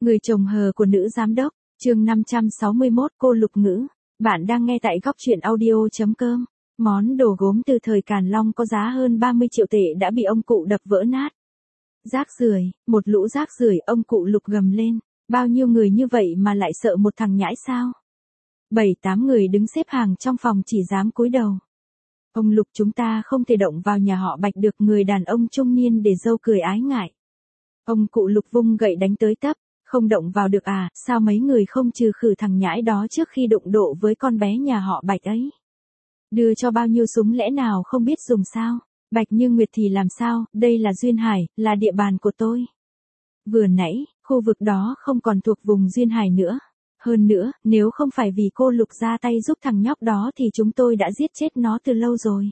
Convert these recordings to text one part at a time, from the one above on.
Người chồng hờ của nữ giám đốc, chương 561 cô Lục Ngữ. Bạn đang nghe tại góc truyện audio.com. Món đồ gốm từ thời Càn Long có giá hơn 30 triệu tệ đã bị ông cụ đập vỡ nát. Rác rưởi, một lũ rác rưởi, ông cụ Lục gầm lên. Bao nhiêu người như vậy mà lại sợ một thằng nhãi sao? 7-8 người đứng xếp hàng trong phòng chỉ dám cúi đầu. Ông Lục, chúng ta không thể động vào nhà họ Bạch được, người đàn ông trung niên để râu cười ái ngại. Ông cụ Lục vung gậy đánh tới tấp. Không động vào được à, sao mấy người không trừ khử thằng nhãi đó trước khi đụng độ với con bé nhà họ Bạch ấy? Đưa cho bao nhiêu súng lẽ nào không biết dùng sao? Bạch Như Nguyệt thì làm sao, đây là Duyên Hải, là địa bàn của tôi. Vừa nãy, khu vực đó không còn thuộc vùng Duyên Hải nữa. Hơn nữa, nếu không phải vì cô Lục ra tay giúp thằng nhóc đó thì chúng tôi đã giết chết nó từ lâu rồi.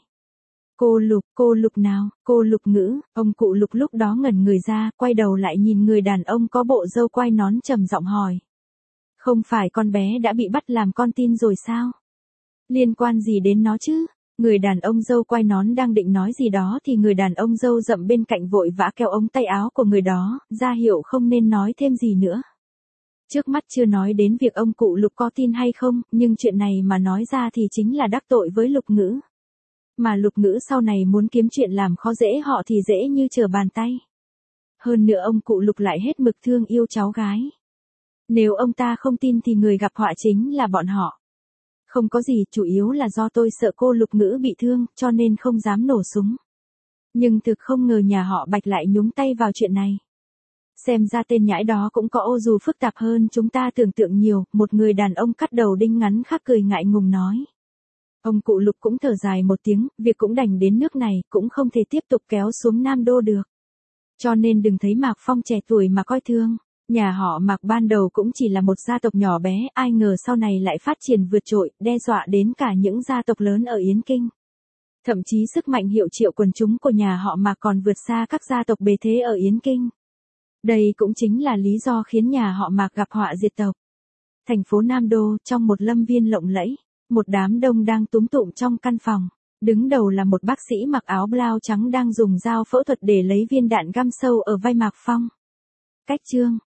Cô Lục nào, cô Lục Ngữ, ông cụ Lục lúc đó ngẩn người ra, quay đầu lại nhìn người đàn ông có bộ râu quai nón trầm giọng hỏi. Không phải con bé đã bị bắt làm con tin rồi sao? Liên quan gì đến nó chứ? Người đàn ông râu quai nón đang định nói gì đó thì người đàn ông râu rậm bên cạnh vội vã kéo ống tay áo của người đó, ra hiệu không nên nói thêm gì nữa. Trước mắt chưa nói đến việc ông cụ Lục có tin hay không, nhưng chuyện này mà nói ra thì chính là đắc tội với Lục Ngữ. Mà Lục Ngữ sau này muốn kiếm chuyện làm khó dễ họ thì dễ như trở bàn tay. Hơn nữa ông cụ Lục lại hết mực thương yêu cháu gái. Nếu ông ta không tin thì người gặp họa chính là bọn họ. Không có gì, chủ yếu là do tôi sợ cô Lục Ngữ bị thương, cho nên không dám nổ súng. Nhưng thực không ngờ nhà họ Bạch lại nhúng tay vào chuyện này. Xem ra tên nhãi đó cũng có ô dù phức tạp hơn chúng ta tưởng tượng nhiều, một người đàn ông cắt đầu đinh ngắn khác cười ngại ngùng nói. Ông cụ Lục cũng thở dài một tiếng, việc cũng đành đến nước này, cũng không thể tiếp tục kéo xuống Nam Đô được. Cho nên đừng thấy Mạc Phong trẻ tuổi mà coi thường. Nhà họ Mạc ban đầu cũng chỉ là một gia tộc nhỏ bé, ai ngờ sau này lại phát triển vượt trội, đe dọa đến cả những gia tộc lớn ở Yến Kinh. Thậm chí sức mạnh hiệu triệu quần chúng của nhà họ Mạc còn vượt xa các gia tộc bề thế ở Yến Kinh. Đây cũng chính là lý do khiến nhà họ Mạc gặp họa diệt tộc. Thành phố Nam Đô, trong một lâm viên lộng lẫy, một đám đông đang túm tụm trong căn phòng. Đứng đầu là một bác sĩ mặc áo blau trắng đang dùng dao phẫu thuật để lấy viên đạn găm sâu ở vai Mạc Phong. Cách chương